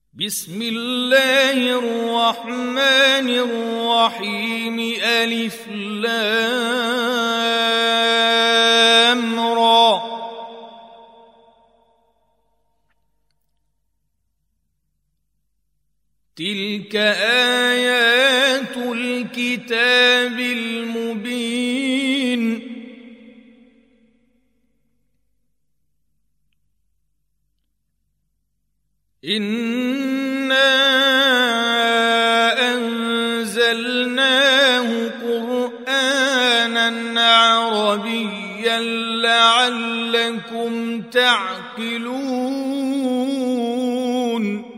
بسم الله الرحمن الرحيم ألف لام را تلك آيات الكتاب المبين إنا أنزلناه قرآنا عربيا لعلكم تعقلون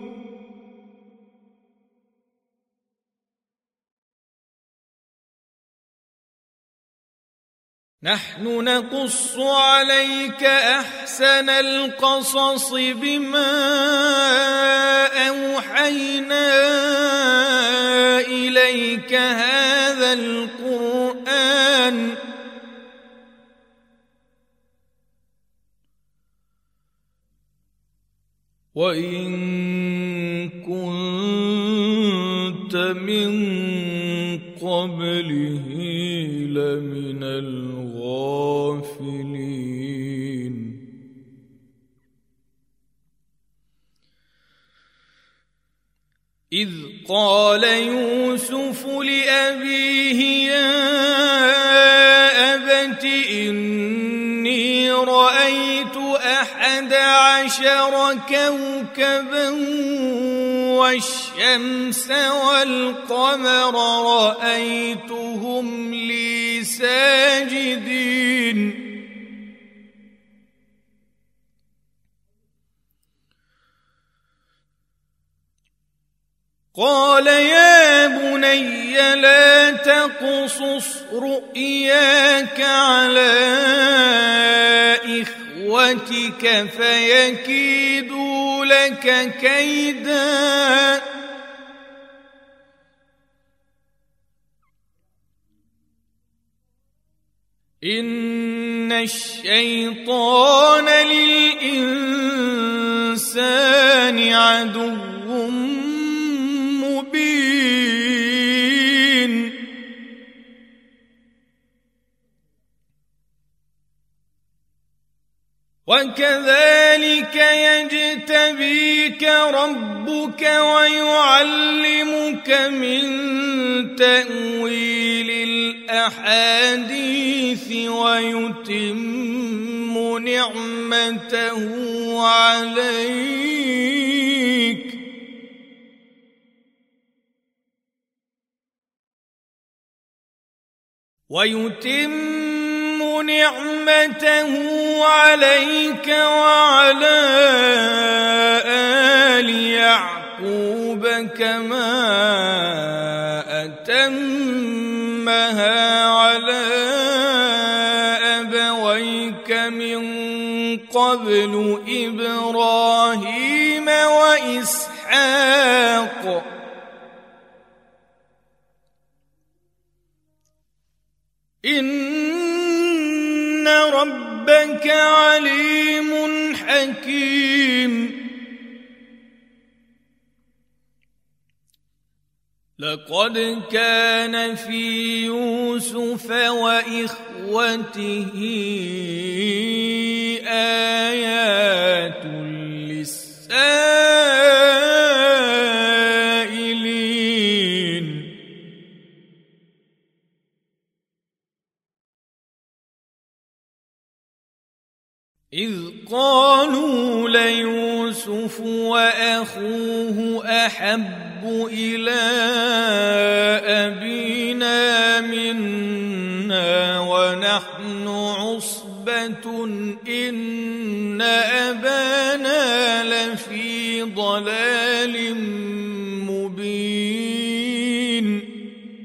نحن نقص عليك أحسن القصص بما أوحينا إليك هذا القرآن وإن كنت من قبله لمن الغافلين إذ قال يوسف لأبيه يا أبت إني رأيت 11 كوكبا والشمس والقمر رأيتهم لي ساجدين قال يا بني لا تقصص رؤياك على إخوتك فيكيدوا لك كيدا إن الشيطان للإنسان عدو مبين وكذلك يجتبيك ربك ويعلمك من تأويل الأحاديث ويتم نعمته عليك وعلى آل يعقوب كما أتمها على أبويك من قبل إبراهيم وإسحاق إن ربك عليم حكيم لقد كان في يوسف وإخوته آيات للسائلين إذ قالوا ليوسف وأخوه أحب إلى أبينا منا ونحن عصبة إن أبانا لفي ضلال مبين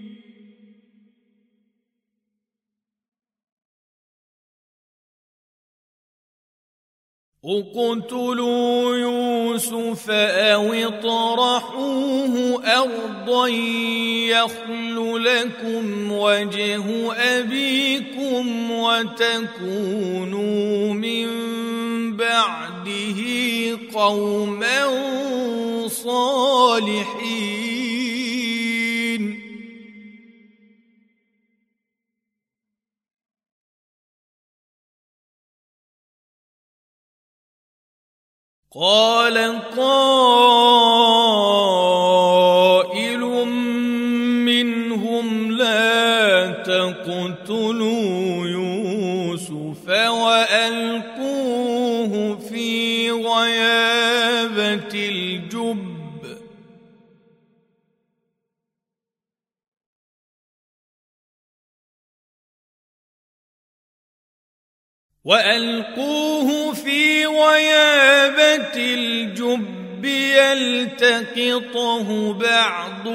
اقتلوا يوسف أو اطرحوه أرضا يخل لكم وجه أبيكم وتكونوا من بعده قوما صالحين الصالحين. قال قائل منهم لا تقتلوا يوسف وألقوه في غيابة الجب يلتقطه بعض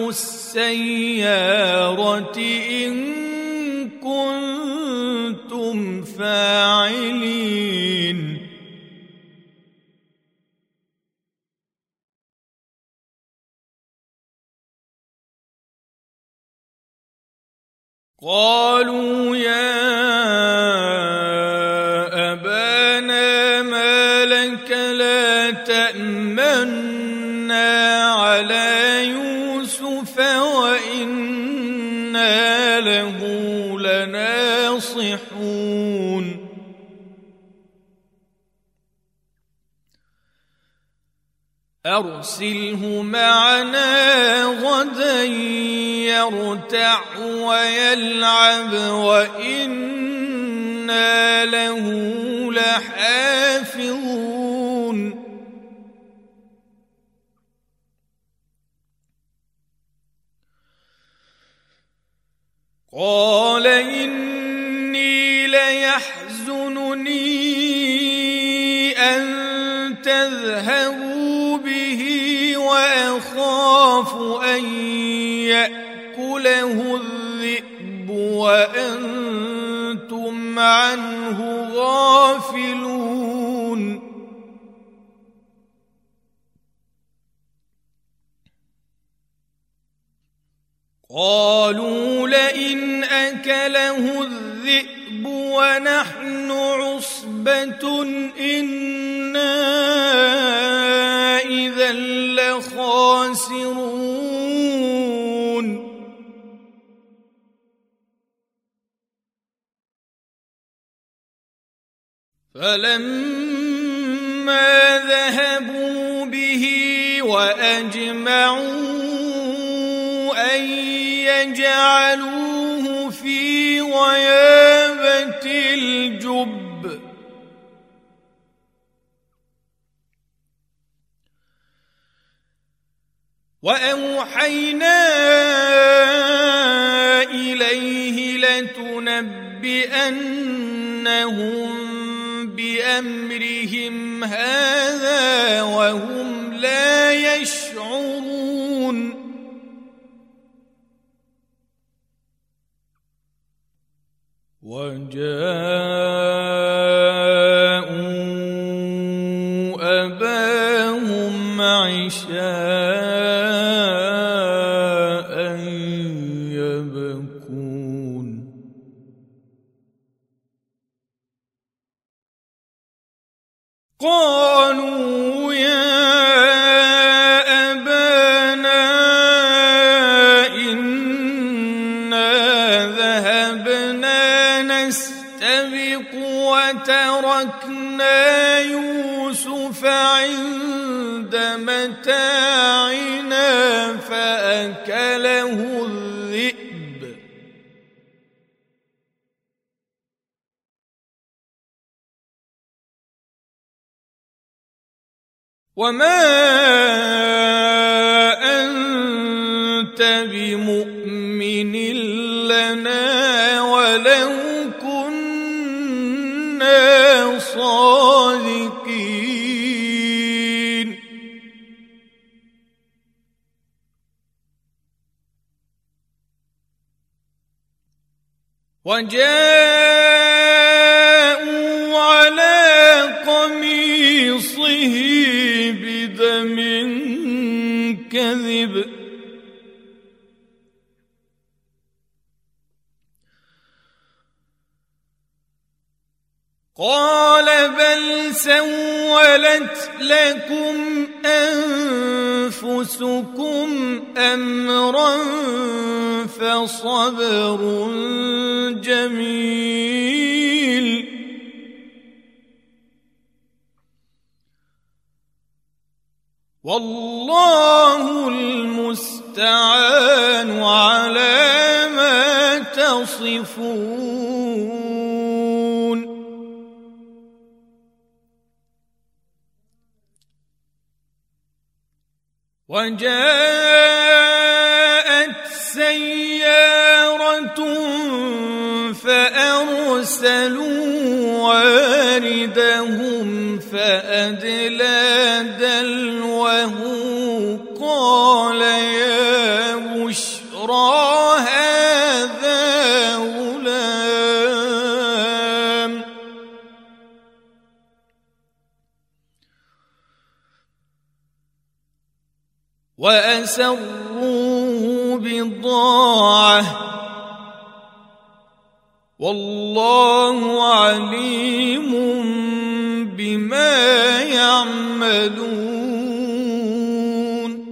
السيارة إن كنتم فاعلين. قالوا يا أبانا ما لك لا تأمنا على يوسف وإنا له لناصحون. أرسله معنا غدا يرتع ويلعب وإنا له لحافظون. قال إني ليحزنني أن تذهبوا به وأخاف أن يأكله الذئب وأنتم عنه غافلون. قالوا لئن أكله الذئب ونحن عصبة إنا إذا لخاسرون. فلما ذهبوا به وأجمعوا أن يجعلوه في غيابة الجب وأوحينا إليه لتنبئنهم بأمرهم هذا وهم لا يشعرون. وجاءوا أباهم عشاء يبكون. قالوا يا أبانا إنا ذهبنا نستبق وتركنا يوسف عند متاعنا فأكله الذئب وما أنت بمؤمن لنا ولو كنا صادقين. وجاءوا على قميصه بدم كذب قال بل سولت لكم أنفسكم تسؤكم أمرا فصبر جميل والله المستعان على ما تصفون. وجاءت سيارة فأرسلوا واردهم فأدلى دلوه قال يا بشرى هذا غلام وأسروه بضاعة والله عليم بما يعملون.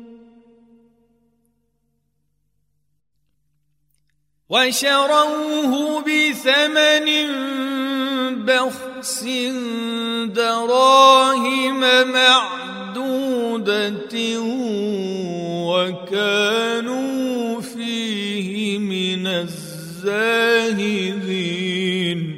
وشروه بثمن بخس دراهم معدودة وكانوا فيه من الزاهدين.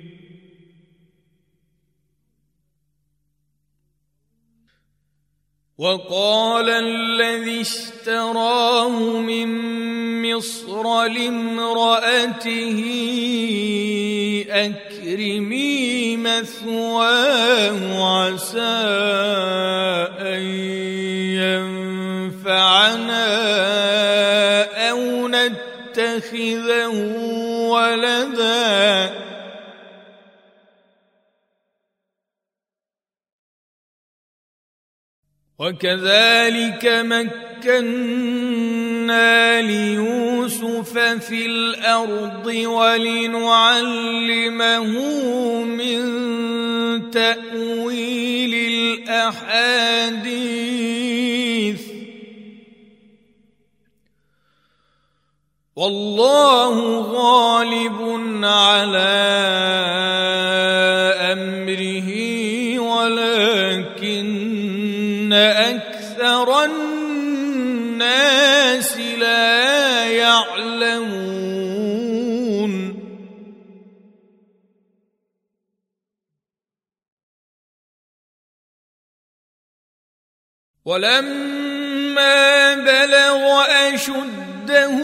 وقال الذي اشتراه من مصر لامرأته أكرمي مثواه عسى أن ينفعنا أو نتخذه ولدا وكذلك مكنا ليوسف في الأرض ولنعلمه من تأويل الأحاديث والله غالب على أمره ولكن أكثر الناس لا يعلمون. ولما بلغ أشده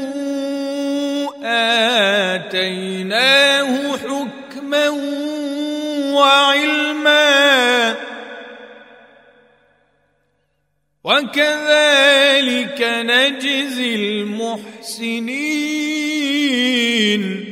آتيناه حكما وعلما وكذلك نجزي المحسنين.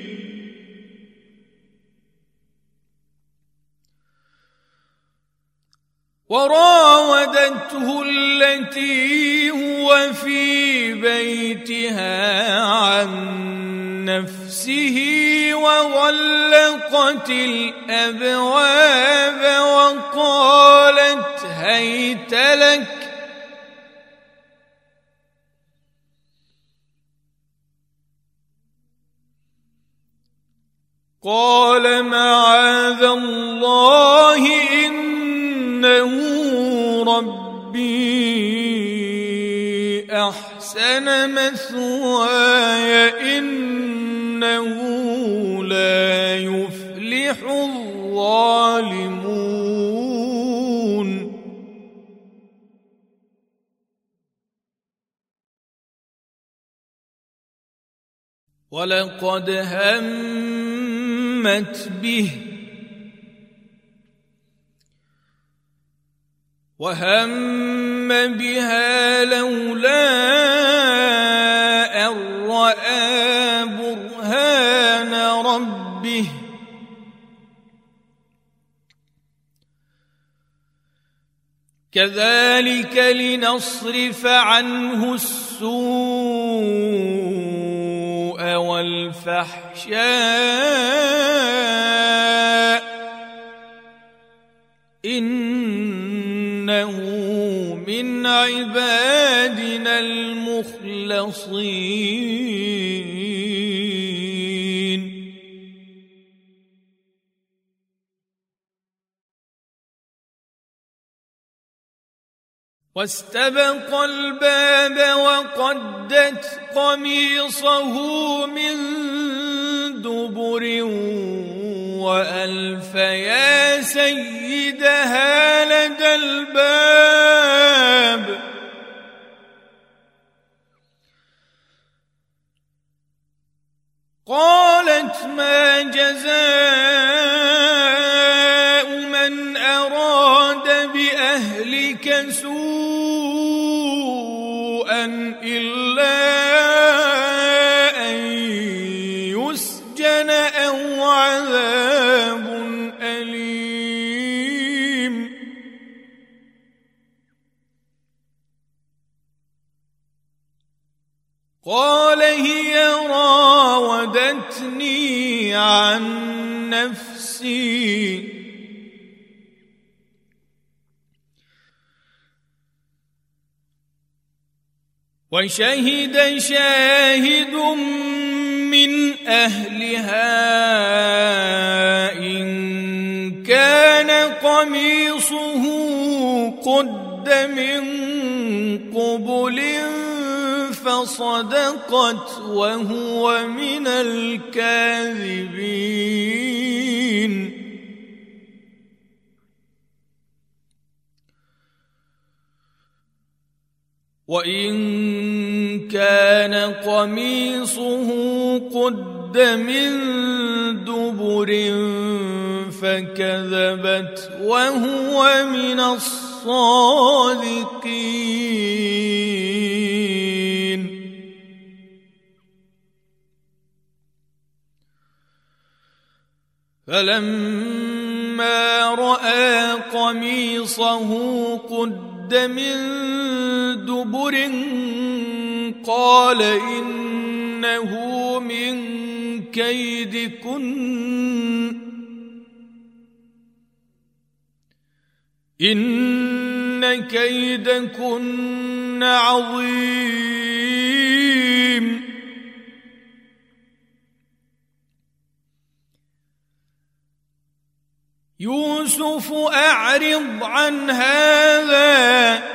وراودته التي هو في بيتها عن نفسه وغلقت الأبواب وقالت هيت لك قال معاذ الله إنه ربي أحسن مثواي إنه لا يفلح الظالمون. ولقد همت به وهم بها لولا أن رأى برهان ربه كذلك لنصرف عنه السوء والفحشاء إنه من من عبادنا المخلصين واستبق الباب وقدت قميصه من دبر وألف يا سيدها لدى الباب قالت ما جزاء من أراد بأهلك سوءا إلا أن يسجن أو عذاب أليم قال هي راودتني عن نفسي وشهد شاهد من أهلها إن كان قميصه قد من قبل فصدقت وهو من الكاذبين وإن كان قميصه قد من دبر فكذبت وهو من الصادقين فلما رأى قميصه قد من دبر قال إنه من كيدكن إن كيدكن عظيم يوسف أعرض عن هذا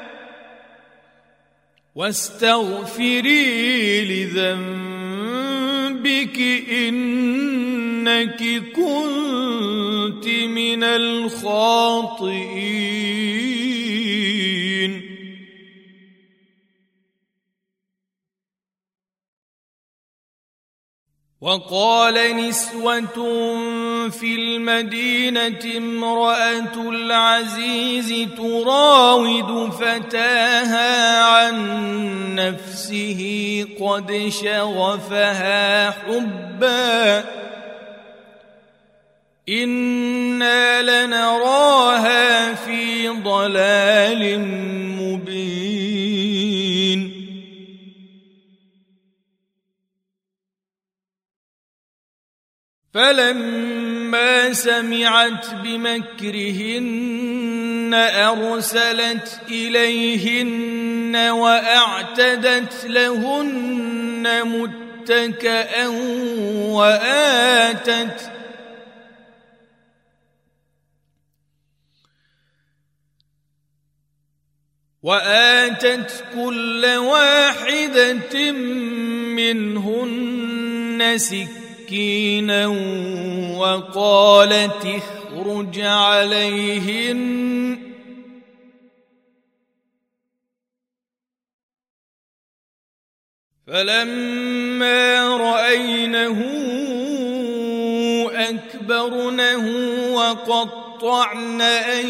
واستغفري لذنبك إنك كنت من الخاطئين وقال نسوة في المدينة امرأة العزيز تراود فتاها عن نفسه قد شغفها حبا إنا لنراها في ضلال مبين فلما سمعت بمكرهن أرسلت إليهن وأعتدت لهن متكئا وآتت كل واحدة منهن سكينا وقالت اخرج عليهن فلما رأينه أكبرنه وقطعن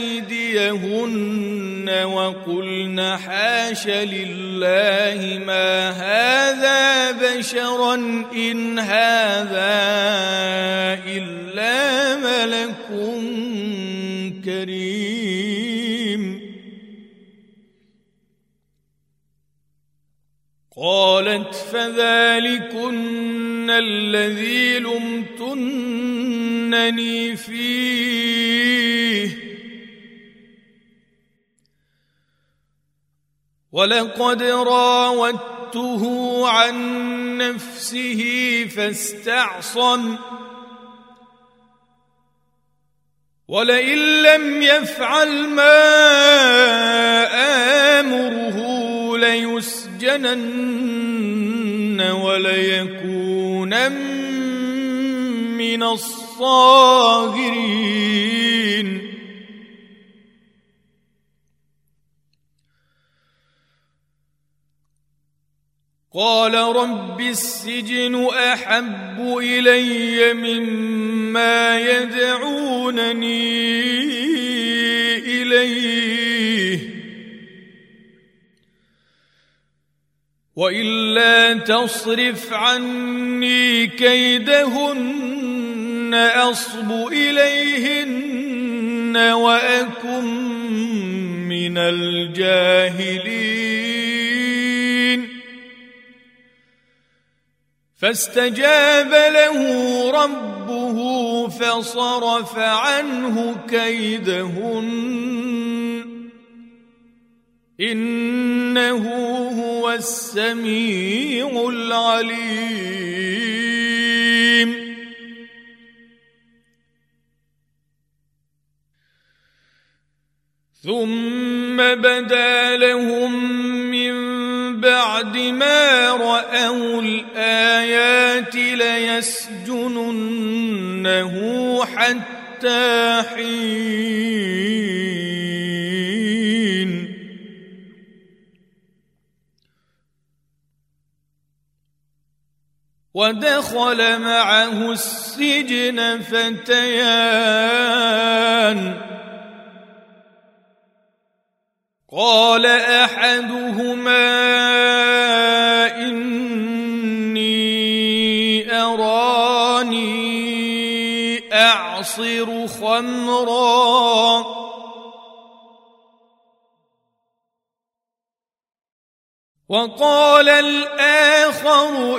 أيديهن وقلن حاش لله ما هذا بشرا إن هذا إلا ملك كريم قالت فذلكن الذي لمتنني فيه ولقد راودته عن نفسه فاستعصم ولئن لم يفعل ما آمره ليسجنن وليكونن من الصاغرين قال رب السجن أحب إلي مما يدعونني إليه وإلا تصرف عني كيدهن أصب إليهن وأكن من الجاهلين فاستجاب له ربه فصرف عنه كيدهن إنه هو السميع العليم ثم بدا لهم من بعد ما رأوا الآيات ليسجننه حتى حين ودخل معه السجن فتيان قال أحدهما إني أراني أعصر خمرا وقال الآخر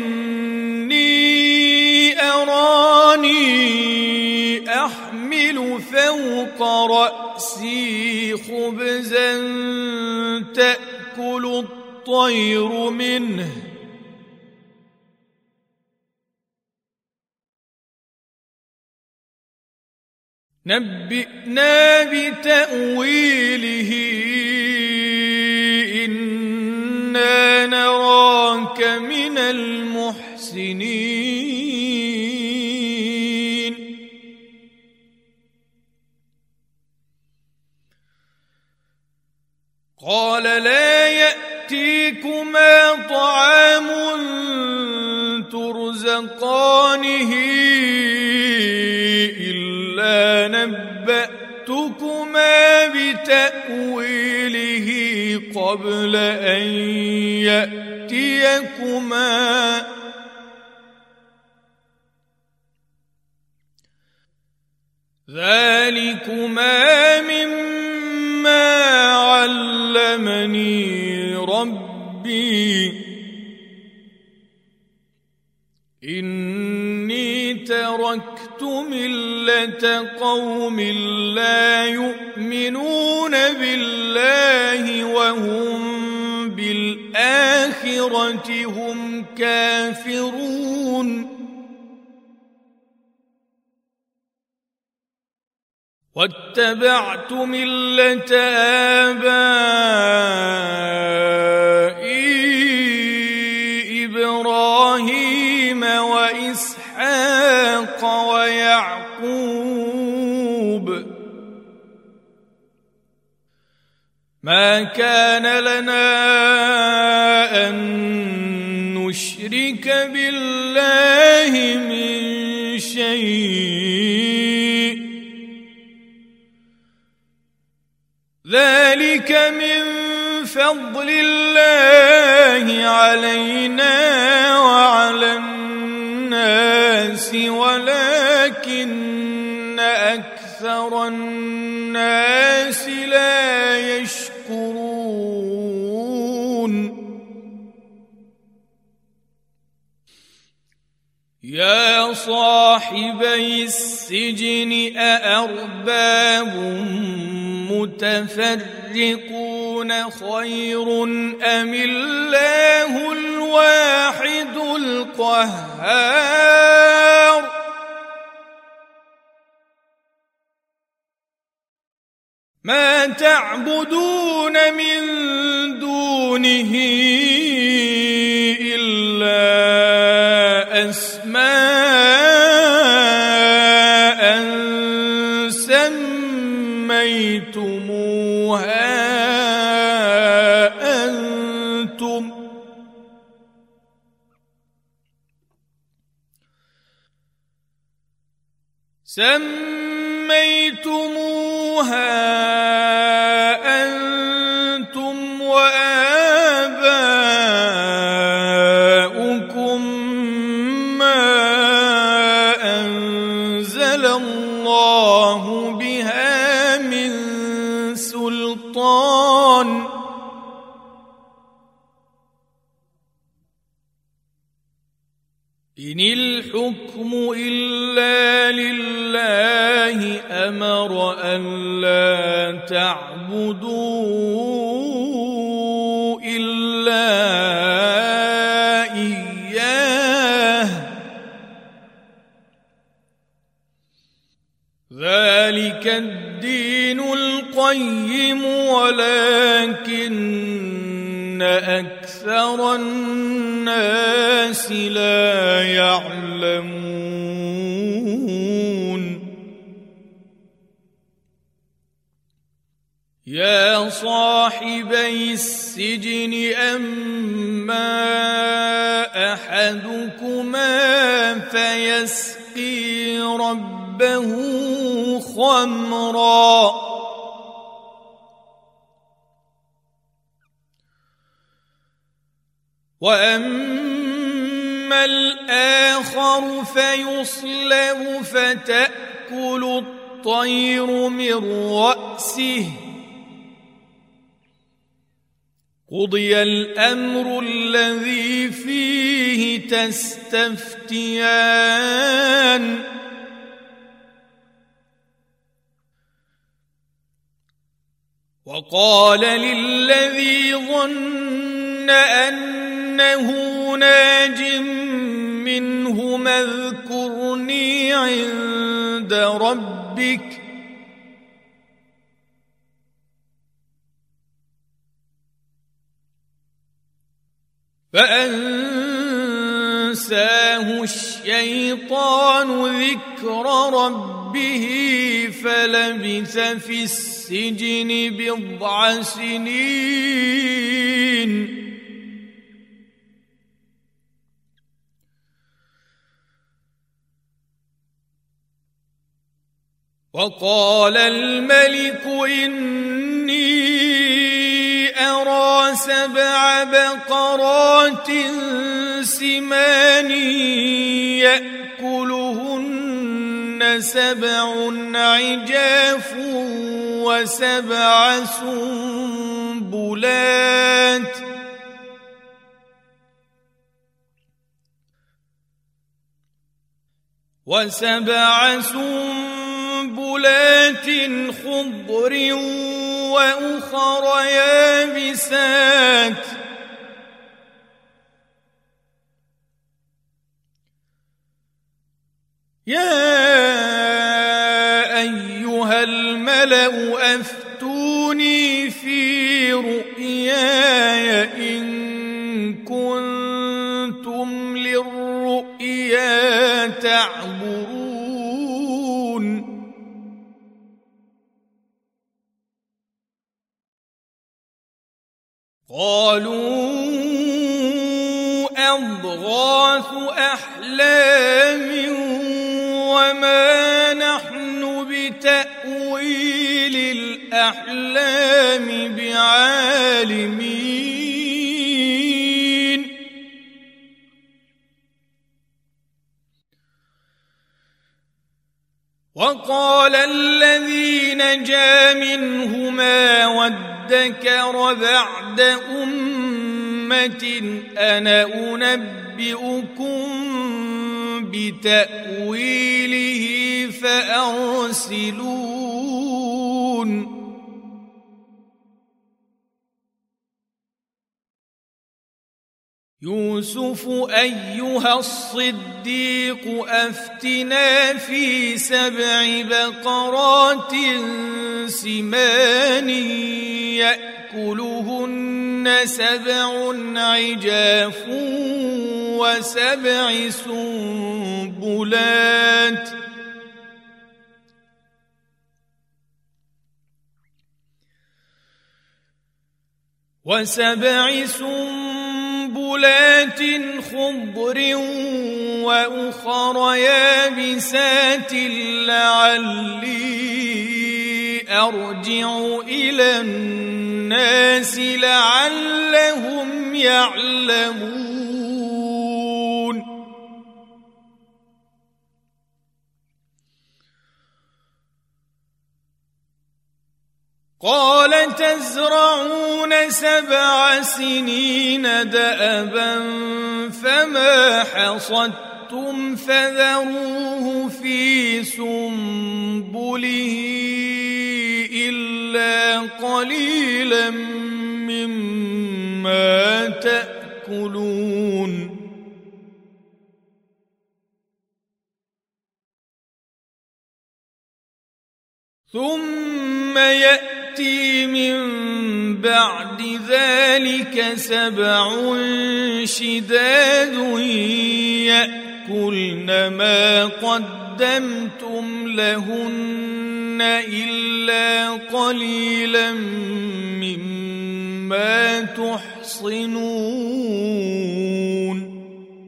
إني أراني أحمل فوق رأسي خبزا تأكل الطير منه نبئنا بتأويله إنا نراك من المحسنين قال لا يأتيكما طعام ترزقانه إلا نبأتكما بتأويله قبل أن يأتيكما ذلكما مما علمني ربي إني تركت ملة قوم لا يؤمنون بالله وهم بالآخرة هم كافرون واتبعت ملة آبائي إبراهيم وإسحاق ويعقوب ما كان لنا أن نشرك بالله من شيء ذلك من فضل الله علينا وعلى الناس ولكن أكثر الناس لا يشكرون يا صاحبي السجن أأرباب متفرقون يتبعون خير أم الله الواحد القهار ما تعبدون من دونه إلا أسماء سميتموها أنتم وآباؤكم ما أنزل الله بها من سلطان إن الحكم إلا لله أمر ألا تعبدوا إلا إياه ذلك الدين القيم ولكن أكثر الناس لا يعلمون يا صاحبي السجن أما أحدكما فيسقي ربه خمرا وأما الآخر فيصلب فتأكل الطير من رأسه قضي الأمر الذي فيه تستفتيان وقال للذي ظن أنه ناج منهما اذكرني عند ربك فأنساه الشيطان ذكر ربه فلبث في السجن بضع سنين وقال الملك إني أرى 7 بقرات سمان يأكلهن 7 عجاف و7 سنبلات خضر وأخر يابسات يا أيها الملأ أفتوني في رؤياي إن كنتم للرؤيا تعبرون قالوا أضغاث أحلام وما نحن بتأويل الأحلام بعالمين وقال الذي نجا منهما وادكر بعد أمة أنا أنبئكم بتأويله فأرسلون يوسف أيها الصديق أفتنا في 7 بقرات سمان يأكلهن 7 عجاف و7 سنبلات خضر وأخر يابسات لعلي أرجع إلى الناس لعلهم يعلمون قال تزرعون 7 سنين دأبا فما حصدتم فذروه في سنبله إلا قليلا مما تأكلون ثم يأتي من بعد ذلك 7 شداد يأكلن ما قدمتم لهن إلا قليلا مما تحصنون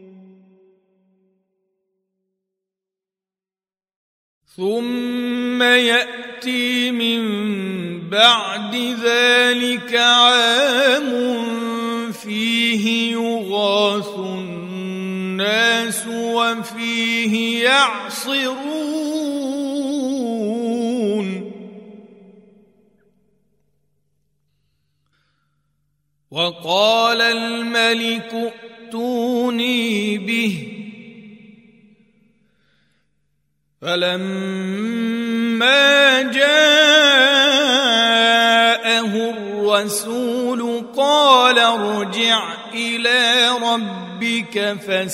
ثم يأتي من بعد ذلك عام فيه يغاث الناس وفيه يعصرون وقال الملك ائتوني به فلما جاءه الرسول قال ارجع إلى ربك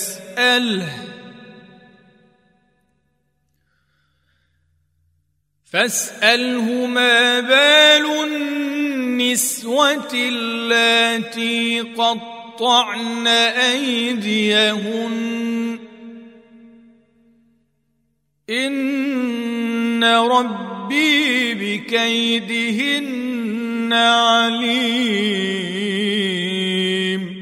فاسأله ما بال النسوة اللاتي قطعن أيديهن إن ربي بكيدهن عليم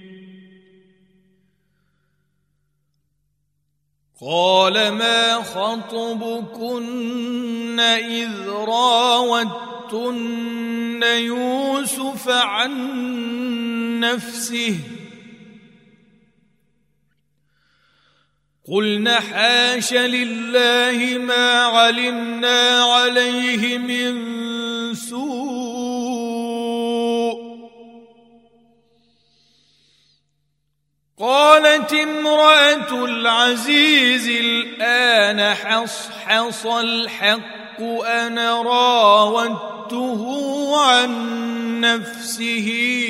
قال ما خطبكن إذ راوتن يوسف عن نفسه قلنا حاش لله ما علمنا عليه من سوء قالت امرأة العزيز الآن حصحص الحق أنا راودته عن نفسه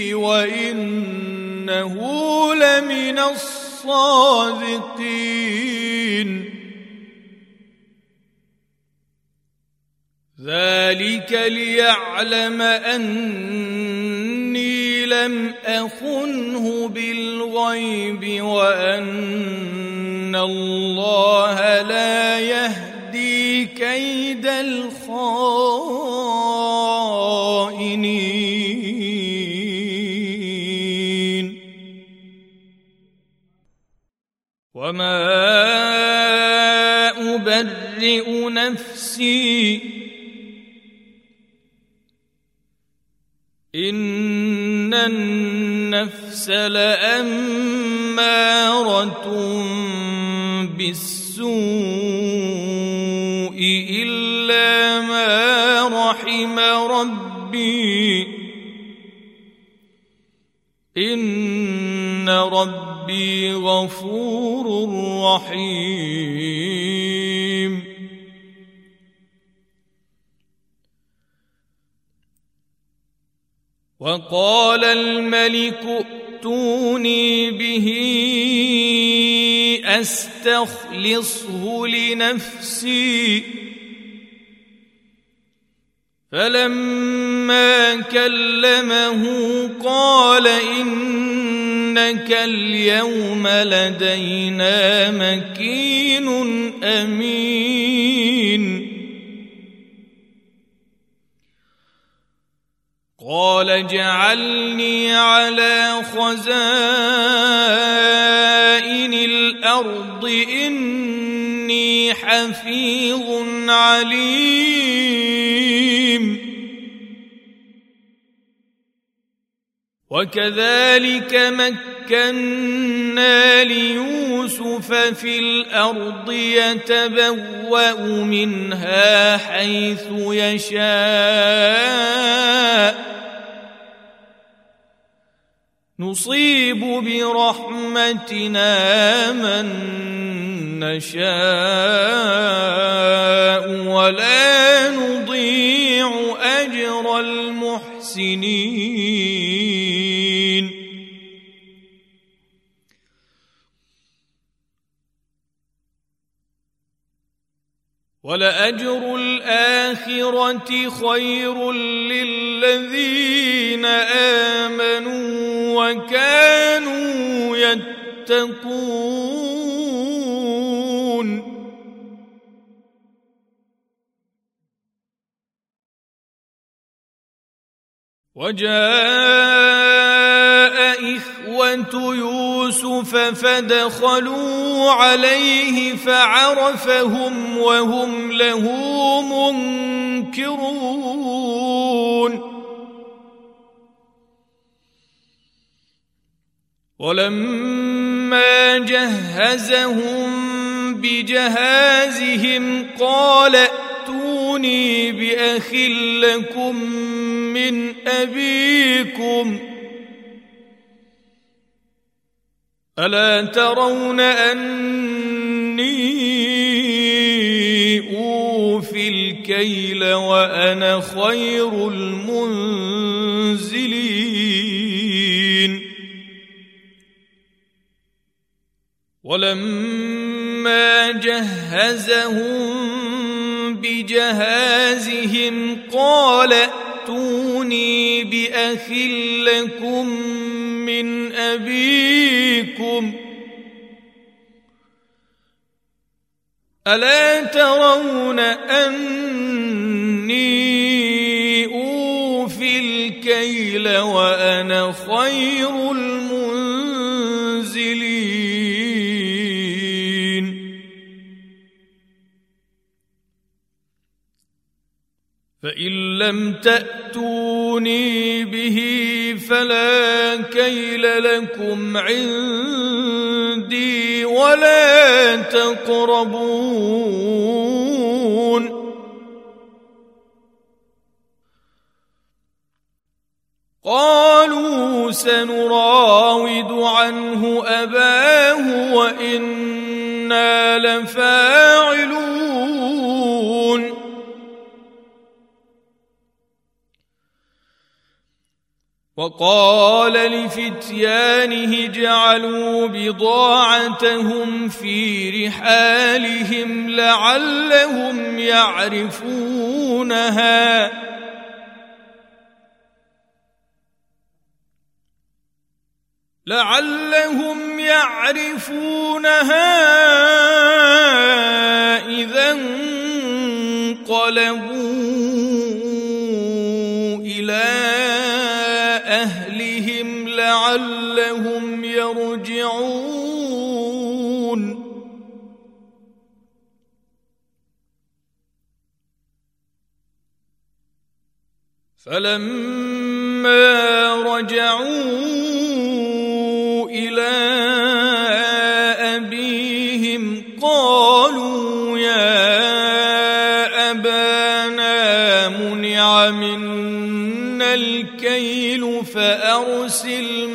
وإنه لمن الصادقين ذلك ليعلم أني لم أخنه بالغيب وأن الله لا يهدي كيد الخائنين وما أبرئ نفسي إن النفس لأمارة بالسوء إلا ما رحم ربي إن ربي غفور رحيم وقال الملك ائتوني به أستخلصه لنفسي. فلما كلمه قال إنك اليوم لدينا مكين أمين. قال اجعلني على خزائن الأرض إني حفيظ عليم. وكذلك مكنا ليوسف في الأرض يتبوأ منها حيث يشاء نصيب برحمتنا من نشاء ولا نضيع أجر المحسنين. ولأجر الآخرة خير للذين آمنوا وكانوا يتقون. وجاء إخوة يوسف فدخلوا عليه فعرفهم وهم له منكرون. ولما جهزهم بجهازهم قال ائتوني بأخ لكم من أبيكم ألا ترون أني أوفي الكيل وأنا خير المنزلين. ولما جهزهم بجهازهم قال ائتوني بأخ لكم من أبيكم ألا ترون أني أوفي الكيل وأنا خير المنزلين. فإن لم تأتوني به فلا كيل لكم عندي ولا تقربون. قالوا سنراود عنه أباه وإنا لفاعلون. وقال لفتيانه اجعلوا بضاعتهم في رحالهم لعلهم يعرفونها إذا انقلبوا إلى أهلهم لعلهم يرجعون. فلما رجعوا إلى أبيهم قالوا يا أبانا منع منا الكيل فأرسل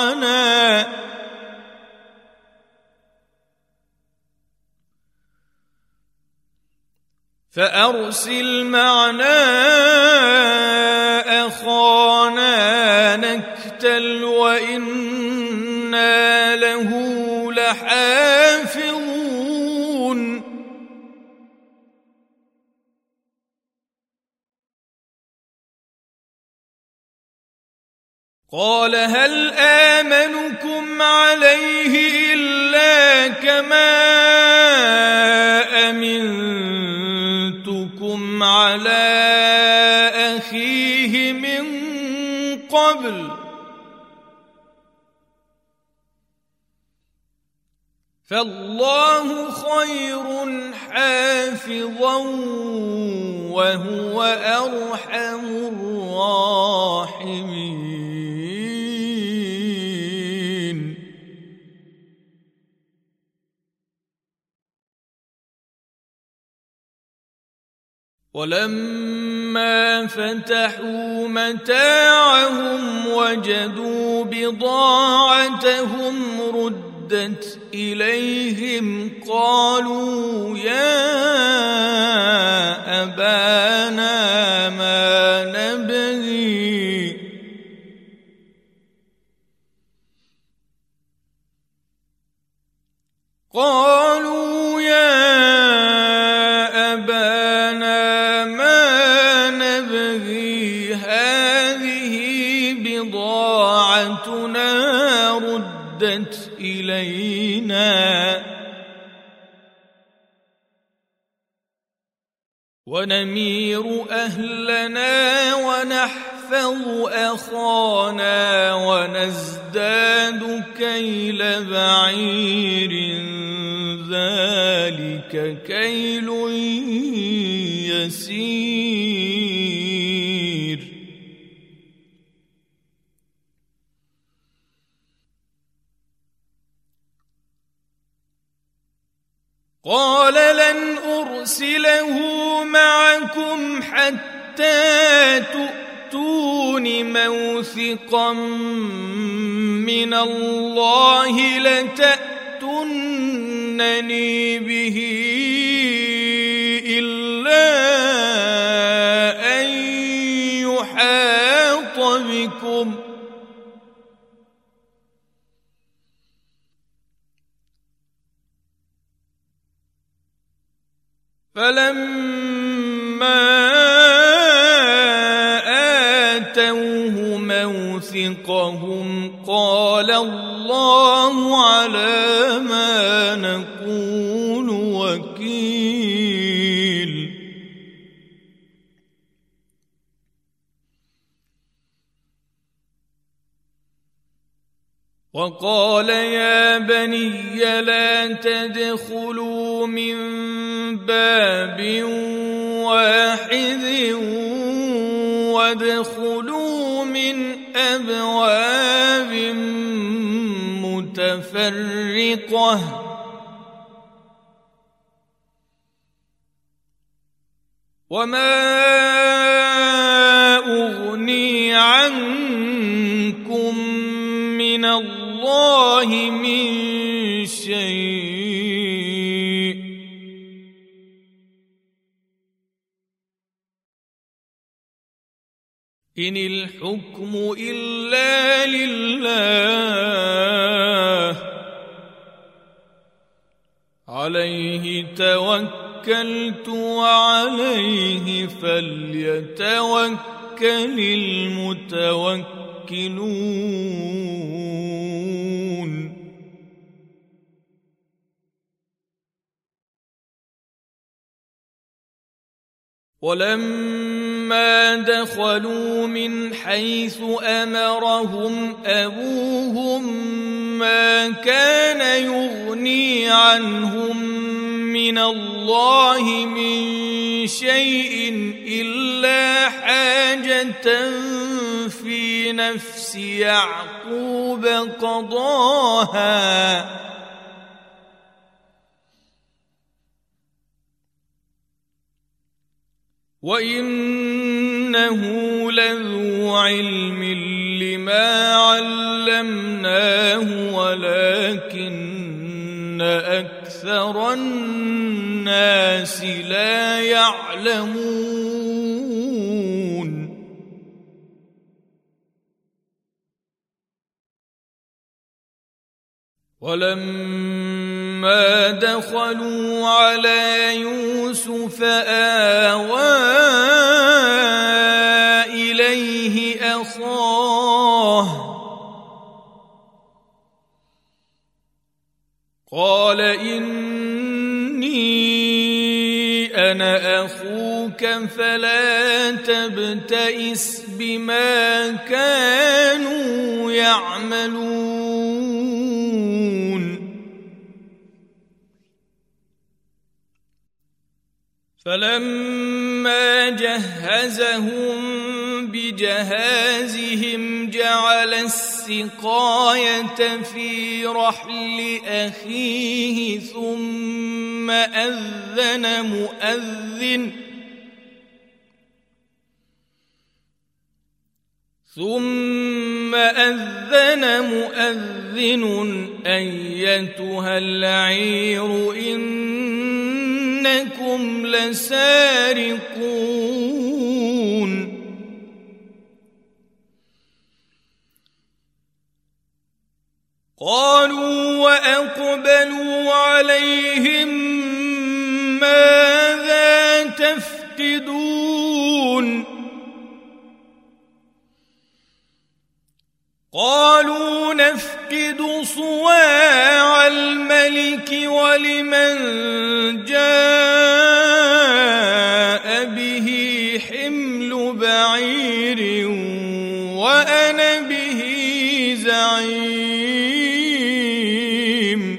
معنا أخانا نكتل وإنا وإنا له لحافظون قال هل آمنكم عليه إلا كما أمنتكم على أخيه من قبل فالله خير حافظا وهو أرحم الراحمين ولما فتحوا متاعهم وجدوا بضاعتهم ردت إليهم قالوا يا أبانا ما نبغي قالوا يا أبانا ما نبغي هذه بضاعتنا ردت إلينا ونمير أهلنا ونحفظ أخانا ونزداد كيل بعير ذلك كيل يسير قال لن أرسله معكم حتى تؤتون موثقا من الله لتأتونني به إلا أن يحاط بكم فلما آتوه موثقهم قال الله على ما نقول وكيل وقال يا بني لا تدخلوا من باب واحد وادخلوا من أبواب متفرقة وما أغني عنكم من الله من شيء إن الحكم إلا لله عليه توكلت وعليه فليتوكل المتوكلون ولما دخلوا من حيث أمرهم أبوهم ما كان يغني عنهم من الله من شيء إلا حاجة في نفس يعقوب قضاها وإنه لذو علم لما علمناه ولكن أكثر الناس لا يعلمون ولما دخلوا على يوسف آوى إليه أخاه قال إني أنا أخوك فلا تبتئس بما كانوا يعملون فلما جهزهم بجهازهم جعل السقاية في رحل أخيه ثم أذن مؤذن أيتها العير إنكم لسارقون قالوا وأقبلوا عليهم ماذا تفقدون قالوا نفقد صواع الملك ولمن جاء به حمل بعير وأنا به زعيم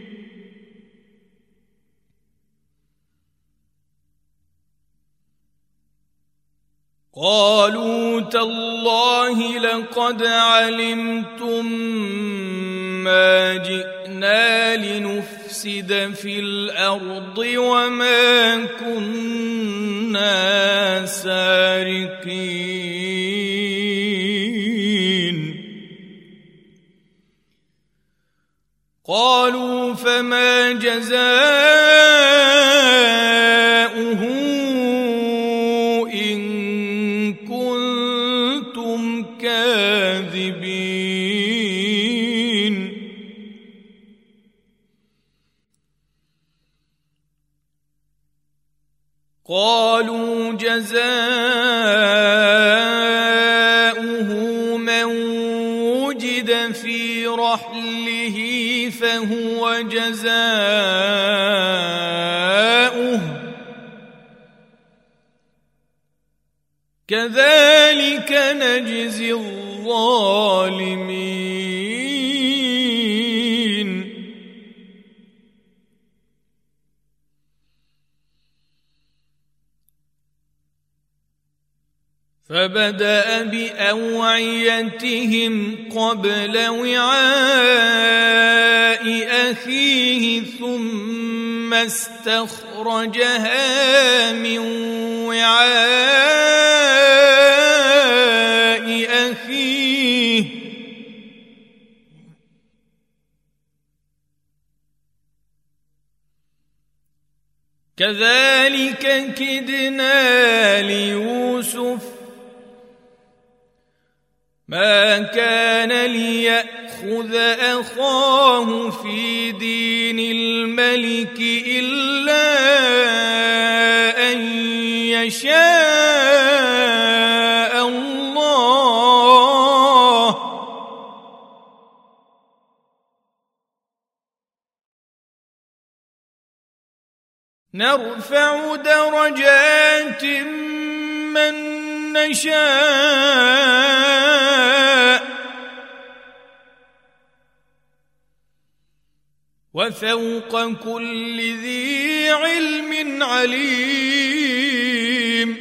قالوا تالله لقد علمتم ما جئنا لنفسد في الأرض وما كنا سارقين قالوا فما جزاؤه كاذبين قالوا جزاؤه من وجد في رحله فهو جزاؤه كذلك نجزي الظالمين فبدأ بأوعيتهم قبل وعاء أخيه ثم استخرجها من وعاء أخيه كذلك كدنا ليوسف ما كان ليأخذ أخاه في دين الملك إلا أن يشاء الله نرفع درجات من نشاء وفوق كل ذي علم عليم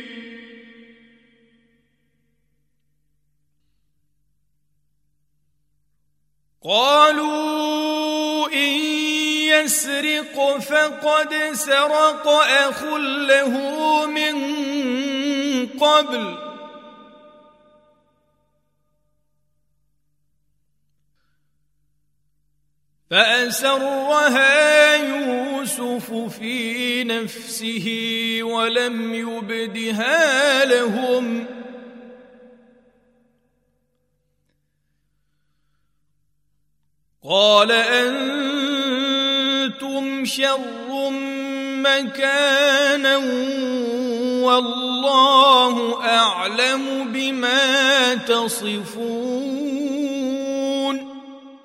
قالوا إن يسرق فقد سرق أخ له من قبل فأسرها يوسف في نفسه ولم يبدها لهم قال أنتم شر مكانا والله أعلم بما تصفون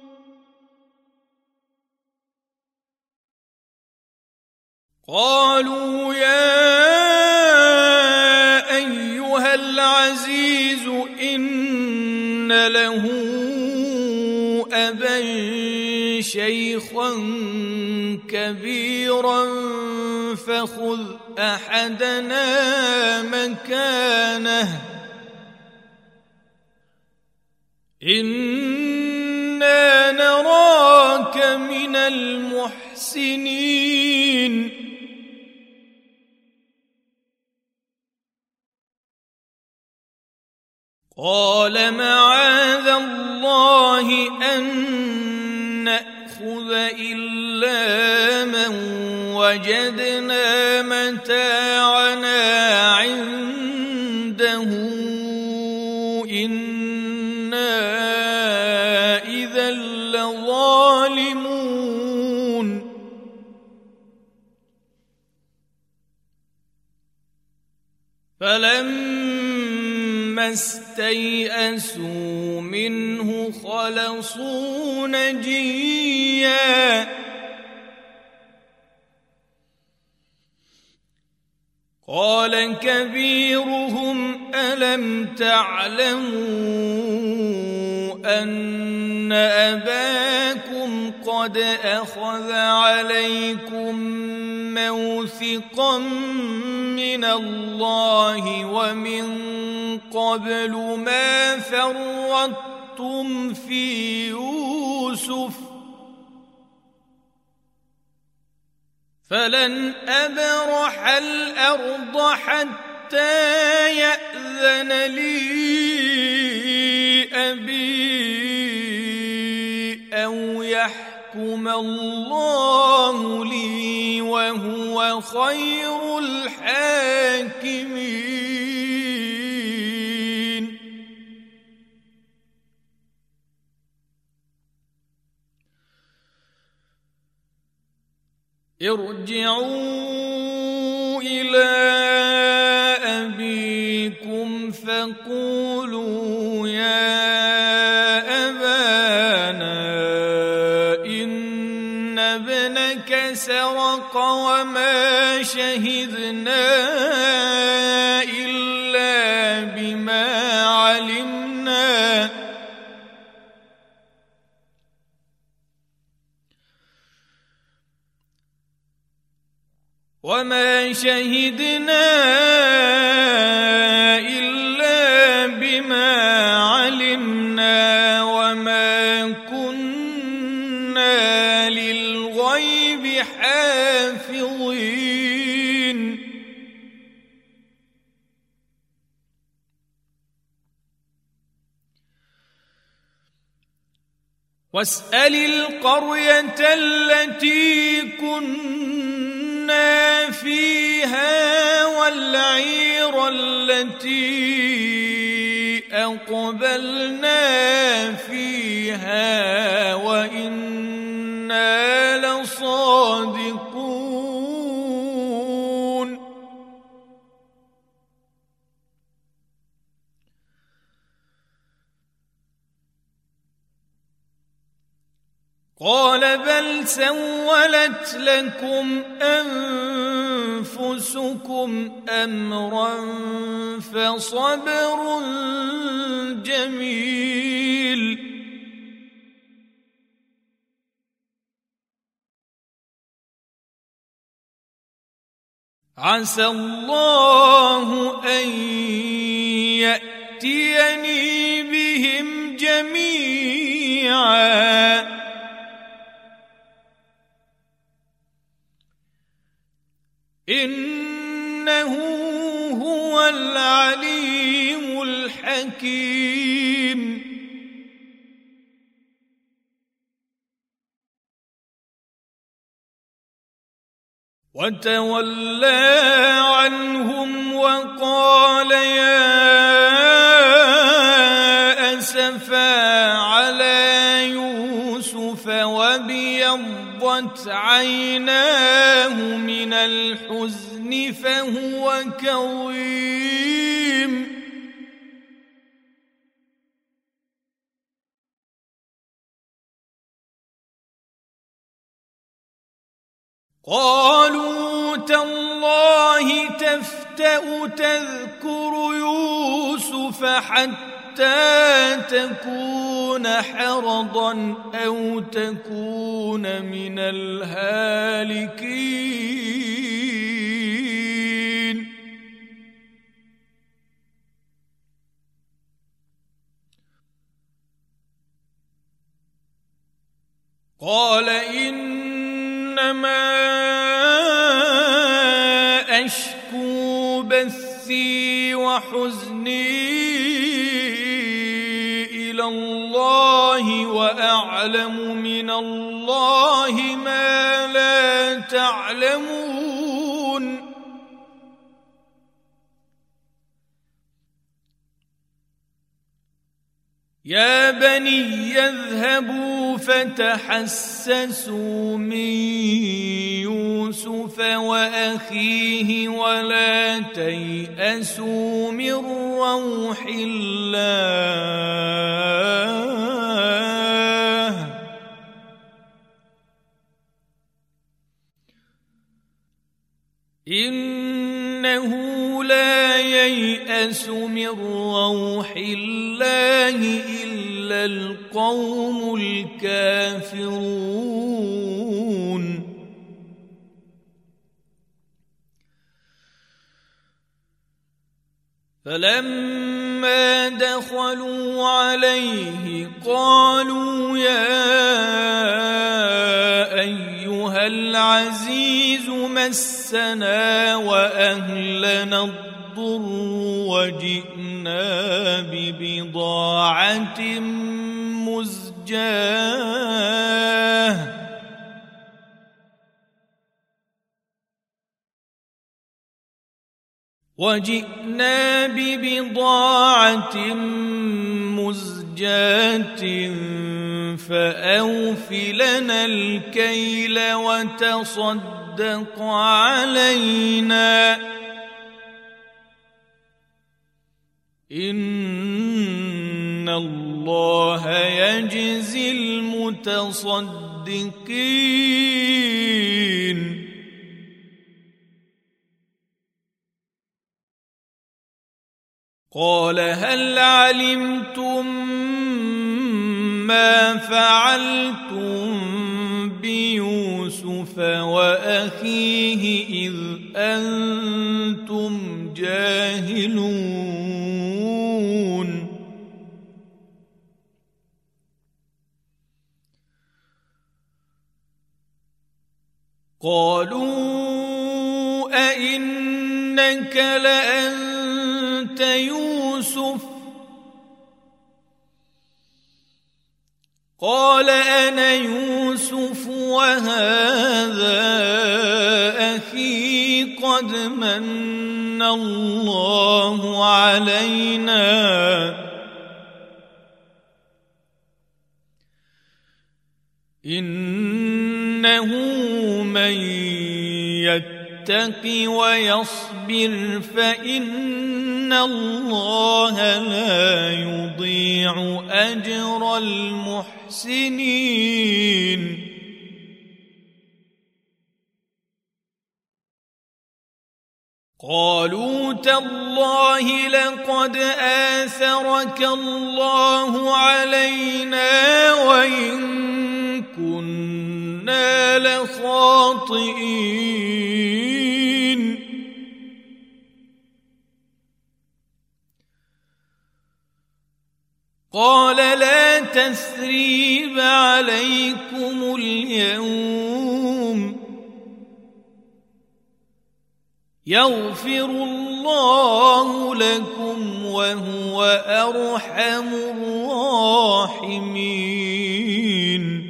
قالوا يا أيها العزيز إن له أبا شيخا كبيرا فخذ أحدنا مكانه إنا نراك من المحسنين قال معاذ الله أن نأخذ إلا من وجدنا متاعنا عنده إنا إذا لظالمون فلما استيئسوا منه خلصوا نجيا قال كبيرهم ألم تعلموا أن أباكم قد أخذ عليكم موثقا من الله ومن قبل ما فرطتم في يوسف فلن أبرح الأرض حتى يأذن لي أبي أو يحكم الله لي وهو خير الحاكمين ارجعوا إلى أبيكم فقولوا يا أبانا إن ابنك سرق وما شهدنا إلا بما علمنا وما كنا للغيب حافظين واسأل القرية التي كنا فيها والعير التي أقبلنا فيها وإنا لصادقون قال بل سولت لكم أنفسكم أمرا فصبر جميل عسى الله أن يأتيني بهم جميعا إنه هو العليم الحكيم وتولى عنهم وقال يا أسفا على يوسف يوسف وابيضت عيناه من الحزن فهو كظيم قالوا تالله تفتأ تذكر يوسف حتى تكون حرضا أو تكون من الهالكين قال إنما أشكو بثي وحزني إلى الله وأعلم من الله ما لا تعلمون يا بني يذهبوا فتحسسوا من يوسف وأخيه ولا تيأسوا من روح الله إنه لا ييأس من روح الله إلا القوم الكافرون فلما دخلوا عليه قالوا يا أيها العزيز مسنا وأهلنا الضر وجئنا ببضاعة مزجاة فأوف لنا الكيل وتصدق علينا إن الله يجزي المتصدقين قال هل علمتم ما فعلتم بيوسف وأخيه إذ أنتم جاهلون قالوا أئنك لأنت يوسف قال أنا يوسف وهذا أخي قد من الله علينا إنه من يتق ويصبر فإن الله لا يضيع أجر المحسنين قالوا تالله لقد آثرك الله علينا وإن كنا لخاطئين قال لا تثريب عليكم اليوم يغفر الله لكم وهو أرحم الراحمين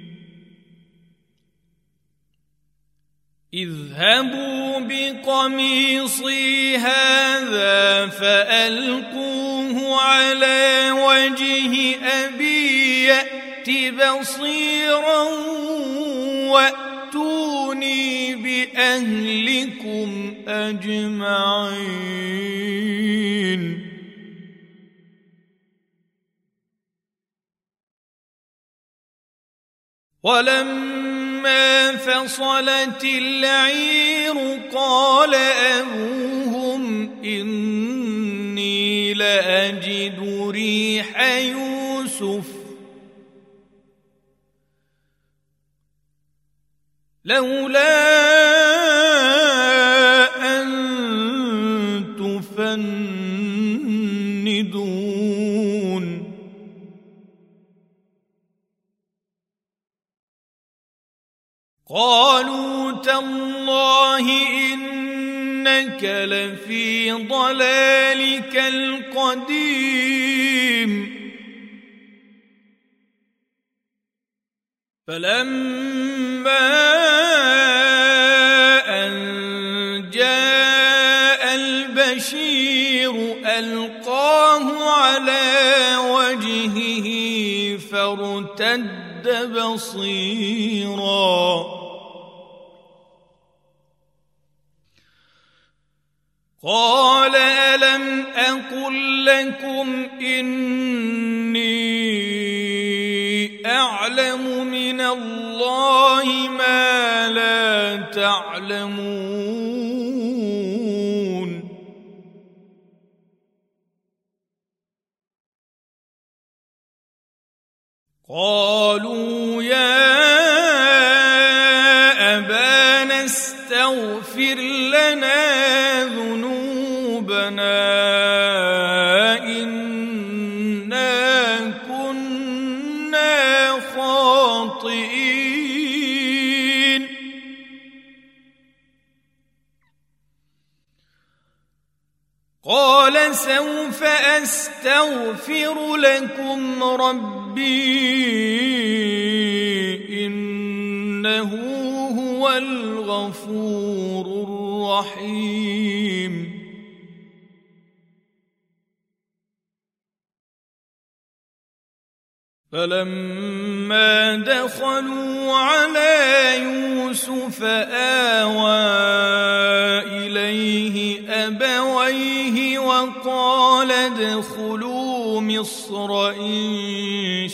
اذهبوا بقميصي هذا فألقوه على وجه أبي يأت بصيرا وأتوني بأهلكم أجمعين. ولما فصلت العير قال أبوهم إني لأجد ريح يوسف لولا أن تفندون. قالوا تالله إنك لفي ضلالك القديم. فلما أن جاء البشير ألقاه على وجهه فارتد بصيرا قال ألم أقل لكم إني أعلم من الله ما لا تعلمون. قالوا يا أبانا استغفر لنا ذنوبنا إنا كنا خاطئين. قال سوف أستغفر لكم ربي إنه هو الغفور الرحيم. فلما دخلوا على يوسف آوى إليه أبويه وقال ادخلوا مصر إن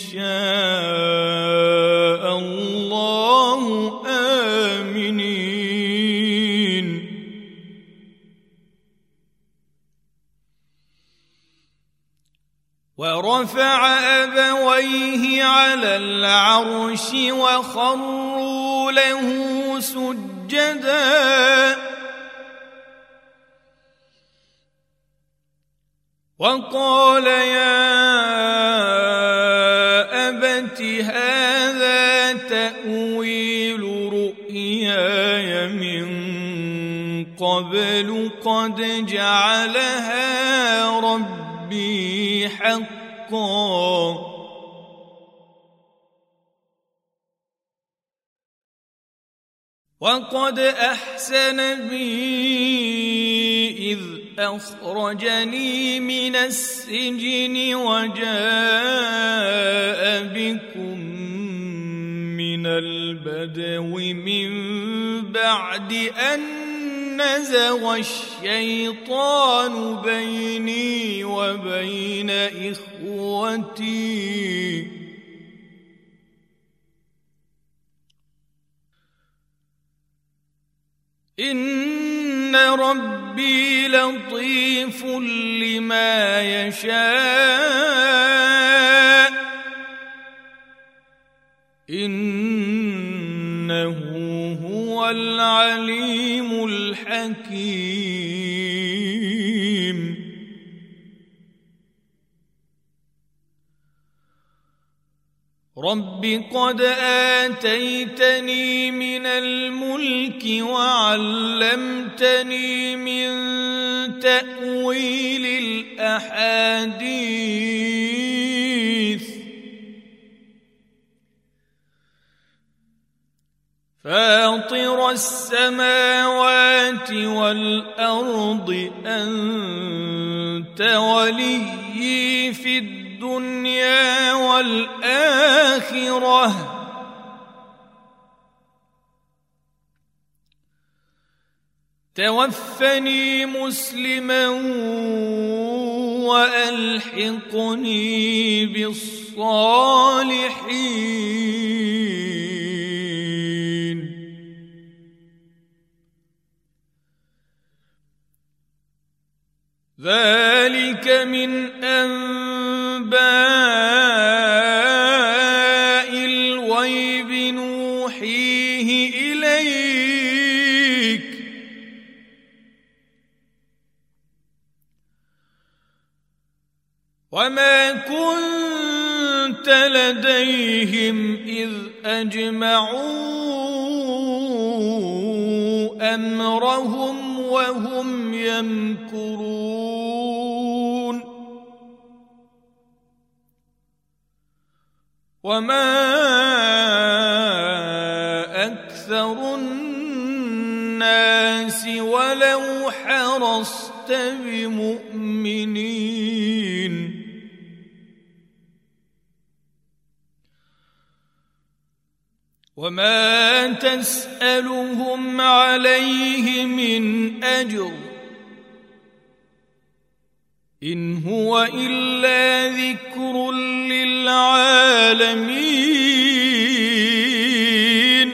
شاء الله آمنين. ورفع أبويه على العرش وخروا له سجدا وقال يا أبت هذا تأويل رؤياي من قبل قد جعلها ربي حقا وقد أحسن بي إذ أخرجني من السجن وجاء بكم من البدو من بعد أن نزغ الشيطان بيني وبين إخوتي إن ربي لطيف لما يشاء إنه هو العليم الحكيم. رب قد آتيتني من الملك وعلمتني من تأويل الأحاديث فاطر السماوات والأرض أنت وليي في الدنيا والآخرة الآخرة توفني مسلما وألحقني بالصالحين. ذلك من أنباء الغيب نوحيه إليك وما كنت لديهم إذ أجمعوا أمرهم وهم يمكرون. وما أكثر الناس ولو حرصت بمؤمنين. وما تسألهم عليه من أجر إن هو إلا ذكر للعالمين.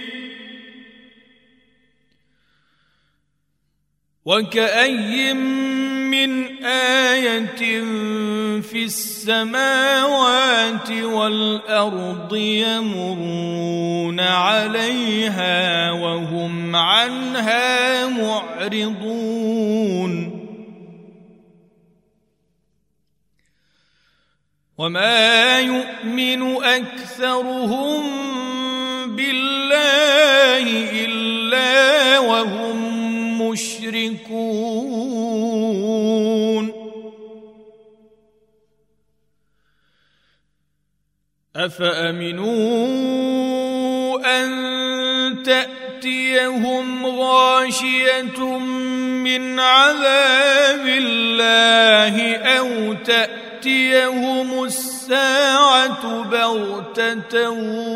وكأي من آية في السماوات والأرض يمرون عليها وهم عنها معرضون. وما يؤمن أكثرهم بالله إلا وهم مشركون. أفأمنوا أن تأتيهم غاشية من عذاب الله أو تأتيهم الساعة بغتة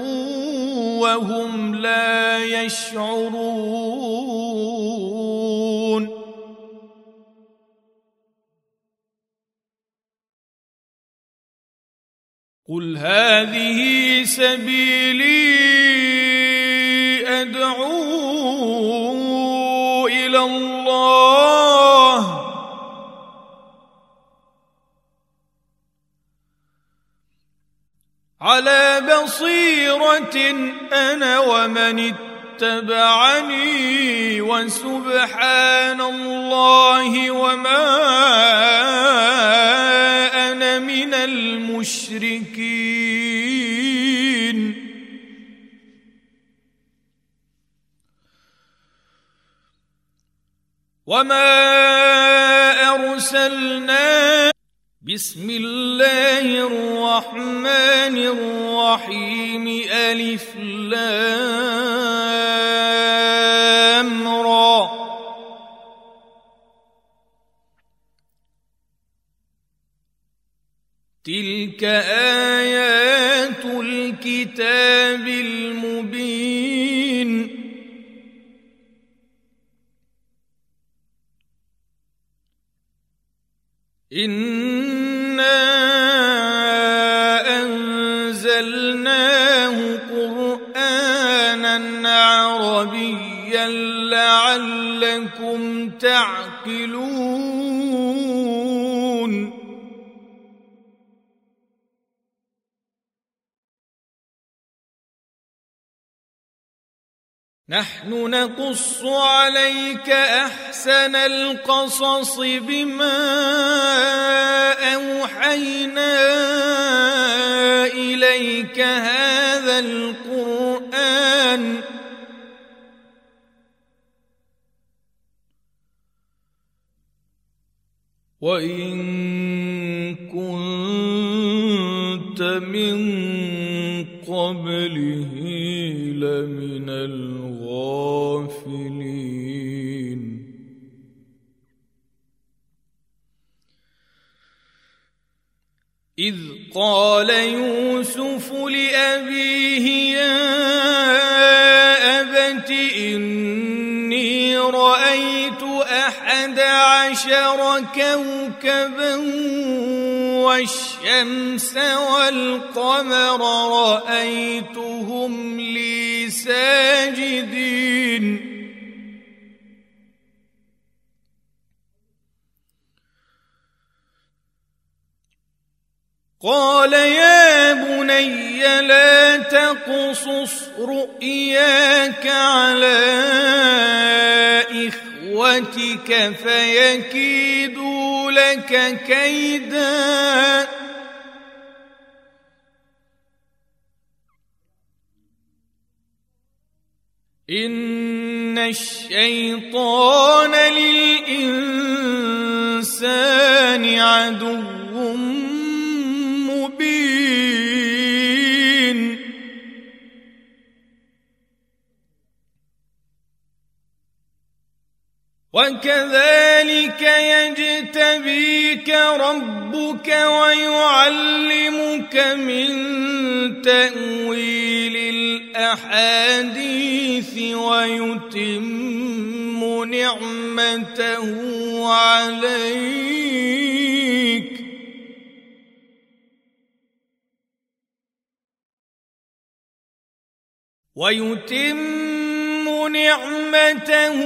وهم لا يشعرون. قل هذه سبيلي أدعو إلى الله على بصيرة أنا ومن اتبعني وسبحان الله وما أنا من المشركين. وما أرسلنا بسم الله الرحمن الرحيم ألف لام را تلك آيات الكتاب المبين. إنا أنزلناه قرآنا عربيا لعلكم تعقلون. نحن نقص عليك أحسن القصص بما أوحينا إليك هذا القرآن وإن كنت من قبله لمن الغافلين. إذ قال يوسف لأبيه يا أبت إني رأيت 11 كوكبا والشمس والقمر رأيتهم لي ساجدين قال يا بني لا تقصص رؤياك على إخوتك فيكيدوا لك كيدا إن الشيطان للإنسان عدو مبين وكذلك يجتبيك ربك ويعلمك من تأويل الأحاديث ويتم نعمته عليك